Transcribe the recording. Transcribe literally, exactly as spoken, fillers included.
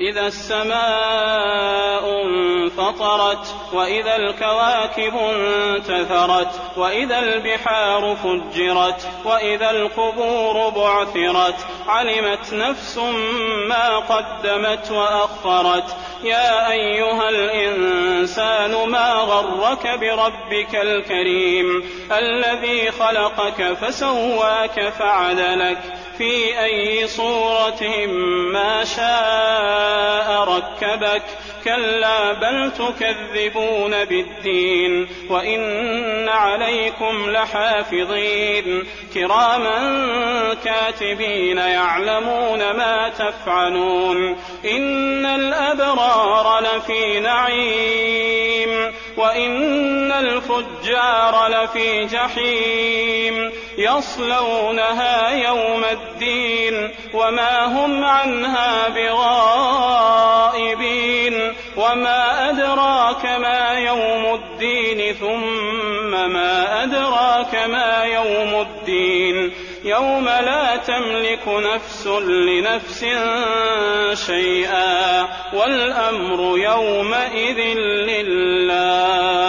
إذا السماء انفطرت وإذا الكواكب انتثرت وإذا البحار فجرت وإذا القبور بعثرت علمت نفس ما قدمت وأخرت يا أيها الإنسان ما غرك بربك الكريم الذي خلقك فسواك فعدلك في أي صورة ما شاء ركبك كلا بل تكذبون بالدين وإن عليكم لحافظين كراما كاتبين يعلمون ما تفعلون إن الأبرار لفي نعيم وإن الفجار لفي جحيم يصلونها يوم الدين وما هم عنها بغائبين وما أدراك ما يوم الدين ثم ما أدراك ما يوم الدين يوم لا تملك نفس لنفس شيئا والأمر يومئذ لله.